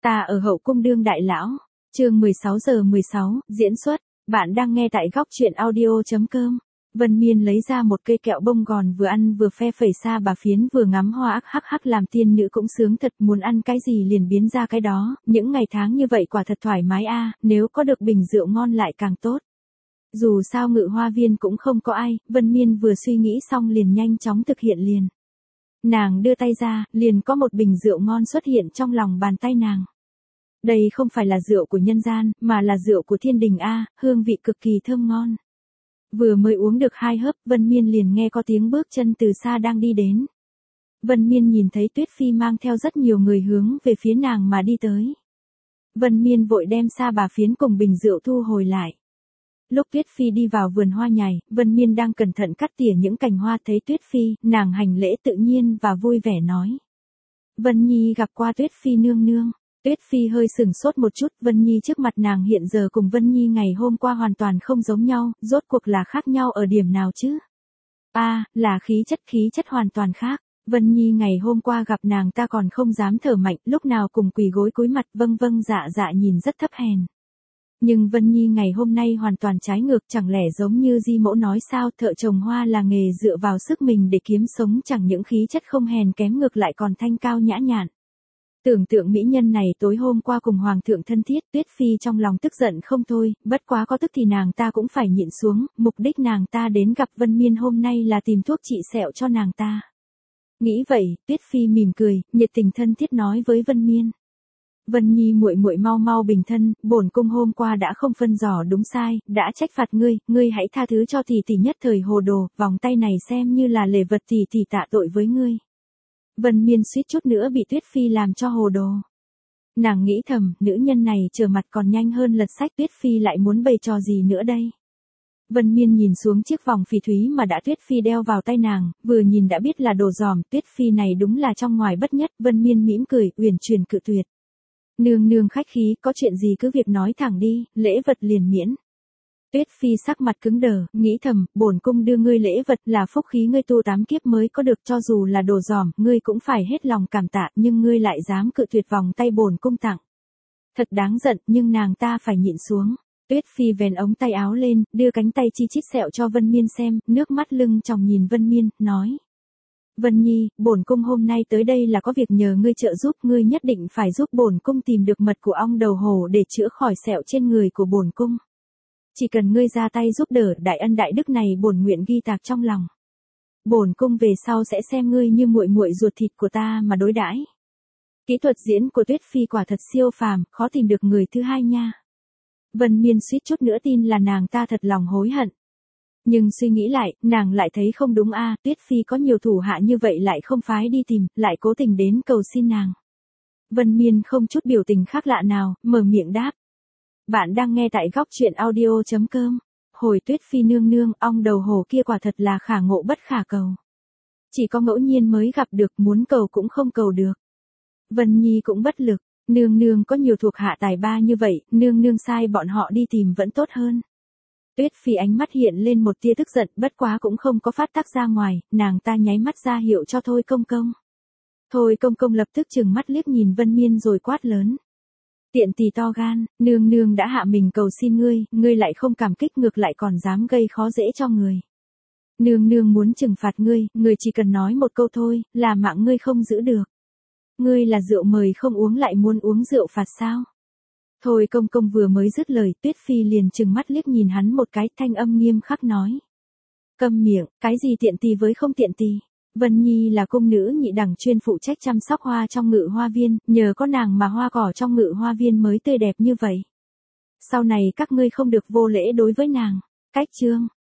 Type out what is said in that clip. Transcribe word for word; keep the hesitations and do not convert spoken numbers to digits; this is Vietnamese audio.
Ta ở hậu cung đương đại lão. Chương mười sáu giờ mười sáu, diễn xuất. Bạn đang nghe tại góc truyện audio chấm com. Vân Miên lấy ra một cây kẹo bông gòn vừa ăn vừa phe phẩy xa bà phiến vừa ngắm hoa ác hắc hắc làm tiên nữ cũng sướng thật, muốn ăn cái gì liền biến ra cái đó, những ngày tháng như vậy quả thật thoải mái a, nếu có được bình rượu ngon lại càng tốt. Dù sao Ngự Hoa Viên cũng không có ai, Vân Miên vừa suy nghĩ xong liền nhanh chóng thực hiện liền. Nàng đưa tay ra, liền có một bình rượu ngon xuất hiện trong lòng bàn tay nàng. Đây không phải là rượu của nhân gian, mà là rượu của thiên đình a, hương vị cực kỳ thơm ngon. Vừa mới uống được hai hớp, Vân Miên liền nghe có tiếng bước chân từ xa đang đi đến. Vân Miên nhìn thấy Tuyết Phi mang theo rất nhiều người hướng về phía nàng mà đi tới. Vân Miên vội đem sa bà phiến cùng bình rượu thu hồi lại. Lúc Tuyết Phi đi vào vườn hoa nhài, Vân Miên đang cẩn thận cắt tỉa những cành hoa, thấy Tuyết Phi, nàng hành lễ tự nhiên và vui vẻ nói. Vân Nhi gặp qua Tuyết Phi nương nương. Tuyết Phi hơi sừng sốt một chút, Vân Nhi trước mặt nàng hiện giờ cùng Vân Nhi ngày hôm qua hoàn toàn không giống nhau, rốt cuộc là khác nhau ở điểm nào chứ? A, à, là khí chất khí chất hoàn toàn khác. Vân Nhi ngày hôm qua gặp nàng ta còn không dám thở mạnh, lúc nào cùng quỳ gối cúi mặt vâng vâng dạ dạ nhìn rất thấp hèn. Nhưng Vân Nhi ngày hôm nay hoàn toàn trái ngược, chẳng lẽ giống như Di Mẫu nói sao, thợ trồng hoa là nghề dựa vào sức mình để kiếm sống, chẳng những khí chất không hèn kém ngược lại còn thanh cao nhã nhặn. Tưởng tượng mỹ nhân này tối hôm qua cùng hoàng thượng thân thiết, Tuyết Phi trong lòng tức giận không thôi, bất quá có tức thì nàng ta cũng phải nhịn xuống, mục đích nàng ta đến gặp Vân Miên hôm nay là tìm thuốc trị sẹo cho nàng ta. Nghĩ vậy, Tuyết Phi mỉm cười, nhiệt tình thân thiết nói với Vân Miên. Vân Nhi muội muội mau mau bình thân, bổn cung hôm qua đã không phân rõ đúng sai, đã trách phạt ngươi, ngươi hãy tha thứ cho tỷ tỷ nhất thời hồ đồ, vòng tay này xem như là lễ vật tỷ tỷ tạ tội với ngươi. Vân Miên suýt chút nữa bị Tuyết Phi làm cho hồ đồ. Nàng nghĩ thầm, nữ nhân này trở mặt còn nhanh hơn lật sách, Tuyết Phi lại muốn bày trò gì nữa đây. Vân Miên nhìn xuống chiếc vòng phỉ thúy mà đã Tuyết Phi đeo vào tay nàng, vừa nhìn đã biết là đồ giòm, Tuyết Phi này đúng là trong ngoài bất nhất, Vân Miên mỉm cười, uyển chuyển cự tuyệt. Nương nương khách khí, có chuyện gì cứ việc nói thẳng đi, lễ vật liền miễn. Tuyết Phi sắc mặt cứng đờ, nghĩ thầm, bổn cung đưa ngươi lễ vật là phúc khí ngươi tu tám kiếp mới có được, cho dù là đồ giòm, ngươi cũng phải hết lòng cảm tạ, nhưng ngươi lại dám cự tuyệt vòng tay bổn cung tặng. Thật đáng giận, nhưng nàng ta phải nhịn xuống. Tuyết Phi vén ống tay áo lên, đưa cánh tay chi chít sẹo cho Vân Miên xem, nước mắt lưng tròng nhìn Vân Miên, nói. Vân Nhi, bổn cung hôm nay tới đây là có việc nhờ ngươi trợ giúp, ngươi nhất định phải giúp bổn cung tìm được mật của ong đầu hổ để chữa khỏi sẹo trên người của bổn cung. Chỉ cần ngươi ra tay giúp đỡ, đại ân đại đức này bổn nguyện ghi tạc trong lòng. Bổn cung về sau sẽ xem ngươi như muội muội ruột thịt của ta mà đối đãi. Kỹ thuật diễn của Tuyết Phi quả thật siêu phàm, khó tìm được người thứ hai nha. Vân Miên suýt chút nữa tin là nàng ta thật lòng hối hận. Nhưng suy nghĩ lại, nàng lại thấy không đúng a, à, Tuyết Phi có nhiều thủ hạ như vậy lại không phái đi tìm, lại cố tình đến cầu xin nàng. Vân Miên không chút biểu tình khác lạ nào, mở miệng đáp. Bạn đang nghe tại góc truyện audio chấm com. Hồi Tuyết Phi nương nương, ong đầu hổ kia quả thật là khả ngộ bất khả cầu. Chỉ có ngẫu nhiên mới gặp được, muốn cầu cũng không cầu được. Vân Nhi cũng bất lực, nương nương có nhiều thuộc hạ tài ba như vậy, nương nương sai bọn họ đi tìm vẫn tốt hơn. Tuyết Phi ánh mắt hiện lên một tia tức giận, bất quá cũng không có phát tác ra ngoài, nàng ta nháy mắt ra hiệu cho Thôi Công Công. Thôi Công Công lập tức trừng mắt liếc nhìn Vân Miên rồi quát lớn. Tiện tỳ to gan, nương nương đã hạ mình cầu xin ngươi, ngươi lại không cảm kích ngược lại còn dám gây khó dễ cho người. Nương nương muốn trừng phạt ngươi, ngươi chỉ cần nói một câu thôi, là mạng ngươi không giữ được. Ngươi là rượu mời không uống lại muốn uống rượu phạt sao? Thôi Công Công vừa mới dứt lời, Tuyết Phi liền trừng mắt liếc nhìn hắn một cái, thanh âm nghiêm khắc nói. Câm miệng, cái gì tiện tỳ với không tiện tỳ? Vân Nhi là cung nữ nhị đẳng chuyên phụ trách chăm sóc hoa trong Ngự Hoa Viên, nhờ có nàng mà hoa cỏ trong Ngự Hoa Viên mới tươi đẹp như vậy. Sau này các ngươi không được vô lễ đối với nàng. Cách chương,